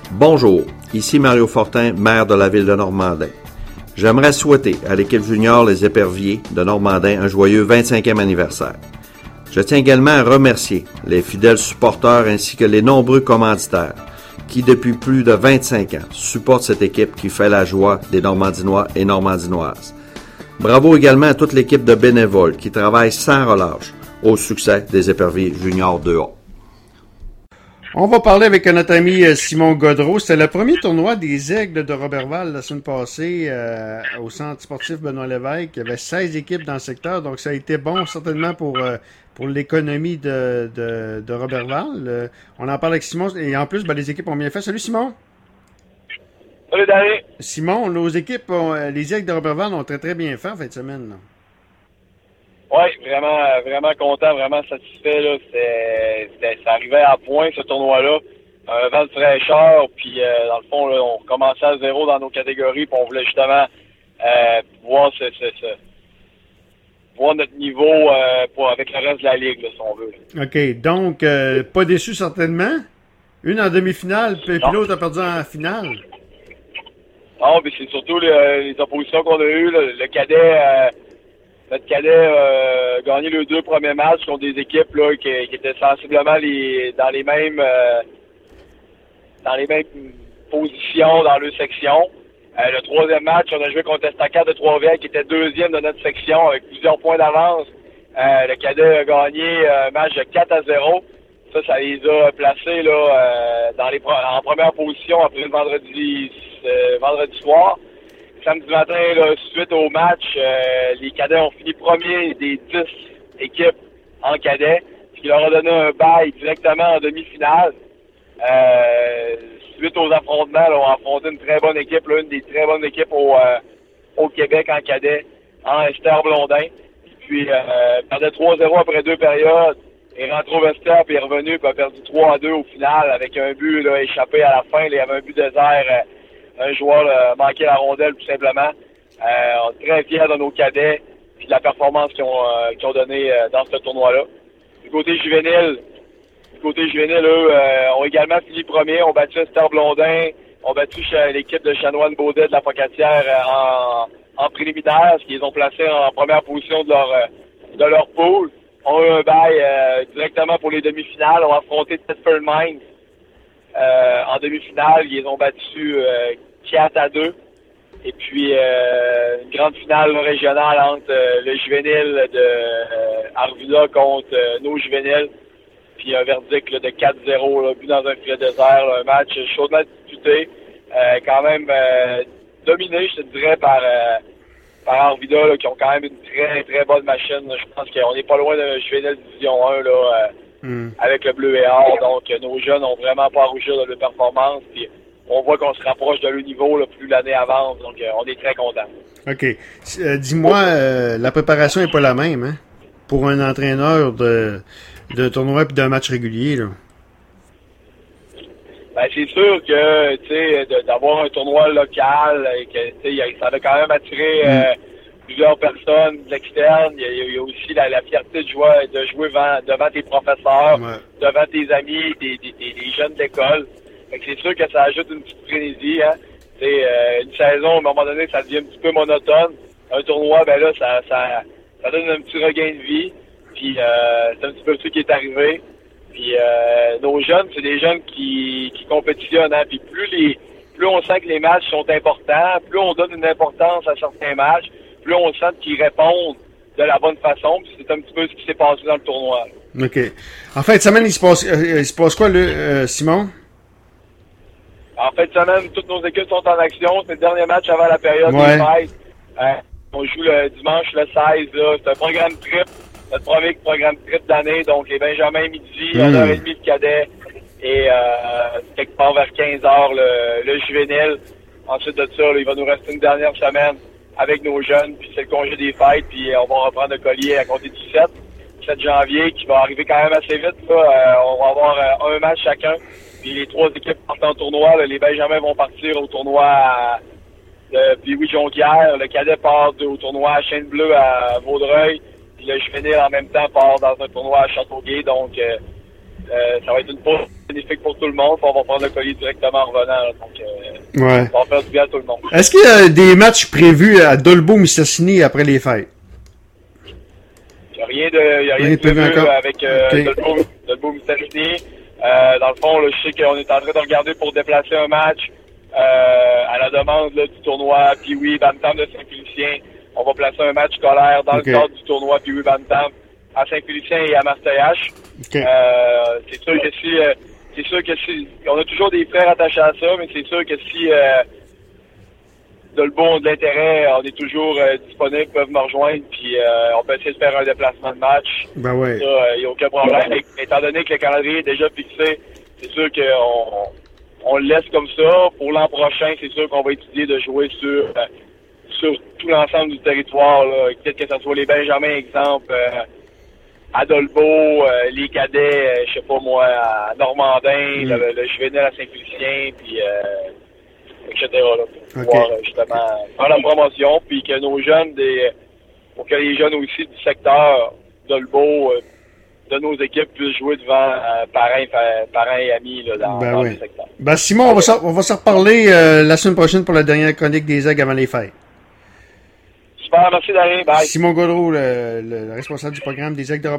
Bonjour, ici Mario Fortin, maire de la ville de Normandin. J'aimerais souhaiter à l'équipe junior Les Éperviers de Normandin un joyeux 25e anniversaire. Je tiens également à remercier les fidèles supporters ainsi que les nombreux commanditaires qui, depuis plus de 25 ans, supportent cette équipe qui fait la joie des Normandinois et Normandinoises. Bravo également à toute l'équipe de bénévoles qui travaille sans relâche au succès des Éperviers juniors 2A. On va parler avec notre ami Simon Gaudreault. C'était le premier tournoi des Aigles de Roberval la semaine passée au centre sportif Benoît Lévesque. Il y avait 16 équipes dans le secteur, donc ça a été bon certainement pour l'économie de Roberval. On en parle avec Simon et en plus, les équipes ont bien fait. Salut Simon! Salut Danny! Simon, nos équipes, les Aigles de Roberval ont très très bien fait en fin de semaine. Oui, vraiment content, vraiment satisfait. Là. Ça arrivait à point, ce tournoi-là. Un vent de fraîcheur, puis dans le fond, là, on recommençait à zéro dans nos catégories, puis on voulait justement voir voir notre niveau avec le reste de la Ligue, là, si on veut. Là. OK, donc, pas déçu certainement? Une en demi-finale, puis l'autre a perdu en finale. Non, mais c'est surtout les oppositions qu'on a eues. Là. Notre cadet a gagné les 2 premiers matchs contre des équipes là, qui étaient sensiblement dans les mêmes positions dans leur section. Le 3e match, on a joué contre Estacade de Trois-Rivières qui était 2e de notre section avec plusieurs points d'avance. Le cadet a gagné un match de 4-0. Ça les a placés là, en première position après le vendredi soir. Samedi matin, là, suite au match, les cadets ont fini premier des 10 équipes en cadets, ce qui leur a donné un bail directement en demi-finale. Suite aux affrontements, là, on a affronté une très bonne équipe, là, une des très bonnes équipes au Québec en cadet, en Esther Blondin. Puis, perdait 3-0 après 2 périodes. Il est rentré au vestiaire, puis il est revenu, puis a perdu 3-2 au final, avec un but là, échappé à la fin. Là, il y avait un but désert. Un joueur a manqué la rondelle, tout simplement. On est très fiers de nos cadets et de la performance qu'ils ont donnée dans ce tournoi-là. Du côté juvénile, eux, ont également fini premier. On battu Esther Blondin. On battu l'équipe de Chanoine-Baudet de la Pocatière en préliminaire, ce qu'ils ont placé en première position de leur pool. On a eu un bail directement pour les demi-finales. On a affronté Thetford Mines en demi-finale. Ils ont battu 4-2. Et puis, une grande finale régionale entre le juvénile de Arvida contre nos juvéniles. Puis un verdict là, de 4-0, là, but dans un filet désert. Là, un match chaudement disputé. Quand même dominé, je te dirais, par Arvida, là, qui ont quand même une très, très bonne machine. Je pense qu'on n'est pas loin d'un juvénile division 1 là, avec le bleu et or. Donc, nos jeunes n'ont vraiment pas à rougir de leur performance. Puis, on voit qu'on se rapproche de leur niveau là, plus l'année avance, donc on est très contents. OK. Dis-moi, la préparation n'est pas la même, hein? Pour un entraîneur de tournoi et d'un match régulier, là. Ben, c'est sûr que, tu sais, d'avoir un tournoi local, et que, tu sais, ça va quand même attirer plusieurs personnes de l'externe. Il y a aussi la fierté de jouer devant tes professeurs, devant tes amis, des jeunes d'école. Fait que c'est sûr que ça ajoute une petite frénésie, hein. Une saison, à un moment donné, ça devient un petit peu monotone. Un tournoi, ben là, ça donne un petit regain de vie. Puis c'est un petit peu ce qui est arrivé. Puis nos jeunes, c'est des jeunes qui compétitionnent, hein. Puis plus on sent que les matchs sont importants, plus on donne une importance à certains matchs, plus on sent qu'ils répondent de la bonne façon. Puis c'est un petit peu ce qui s'est passé dans le tournoi. Là. OK. En fin de semaine, il se passe quoi, Simon? En fin de semaine, toutes nos équipes sont en action. C'est le dernier match avant la période des fêtes. On joue le dimanche le 16. Là. C'est un programme trip. Notre premier programme trip d'année. Donc, les Benjamins midi, 1h30 le cadet. Et quelque part vers 15h le juvénile. Ensuite de ça, là, il va nous rester une dernière semaine avec nos jeunes. Puis c'est le congé des fêtes. Puis on va reprendre le collier à compter du 7 janvier, qui va arriver quand même assez vite. Là. On va avoir un match chacun. Puis les 3 équipes partent en tournoi. Là, les Benjamins vont partir au tournoi puis oui, Jonquière. Le cadet part au tournoi à Chêne-Bleu à Vaudreuil. Puis le juvénile en même temps part dans un tournoi à Châteauguay. Donc ça va être une pause bénéfique pour tout le monde. On va prendre le collier directement en revenant. Là, donc, Ouais. ça va faire du bien à tout le monde. Est-ce qu'il y a des matchs prévus à Dolbeau-Mistassini après les fêtes? Il n'y a rien de prévu encore. avec Dolbeau-Mistassini. Dans le fond, là, je sais qu'on est en train de regarder pour déplacer un match à la demande là, du tournoi Pee-Wee Bantam de Saint-Félicien. On va placer un match scolaire dans le cadre du tournoi Pee-Wee Bantam à Saint-Félicien et à Marseillage. Okay. C'est sûr que si on a toujours des frais attachés à ça, mais c'est sûr que si Dolbeau ont de l'intérêt, on est toujours disponible, peuvent me rejoindre, puis on peut essayer de faire un déplacement de match. Ben ouais. Il n'y a aucun problème. Étant donné que le calendrier est déjà fixé, c'est sûr qu'on le laisse comme ça. Pour l'an prochain, c'est sûr qu'on va étudier de jouer sur tout l'ensemble du territoire. Peut-être que ce soit les Benjamins, exemple, à Dolbeau, les cadets, je sais pas moi, à Normandin, le juvénile à Saint-Félicien, puis etc. Là, pour pouvoir justement faire la promotion, puis que nos jeunes, pour que les jeunes aussi du secteur Dolbeau de nos équipes puissent jouer devant parents et amis là, dans le secteur. Ben Simon, on va se reparler la semaine prochaine pour la dernière chronique des Aigles avant les fêtes. Super, merci Darien, bye. Simon Gaudreau, le responsable du programme des Aigles de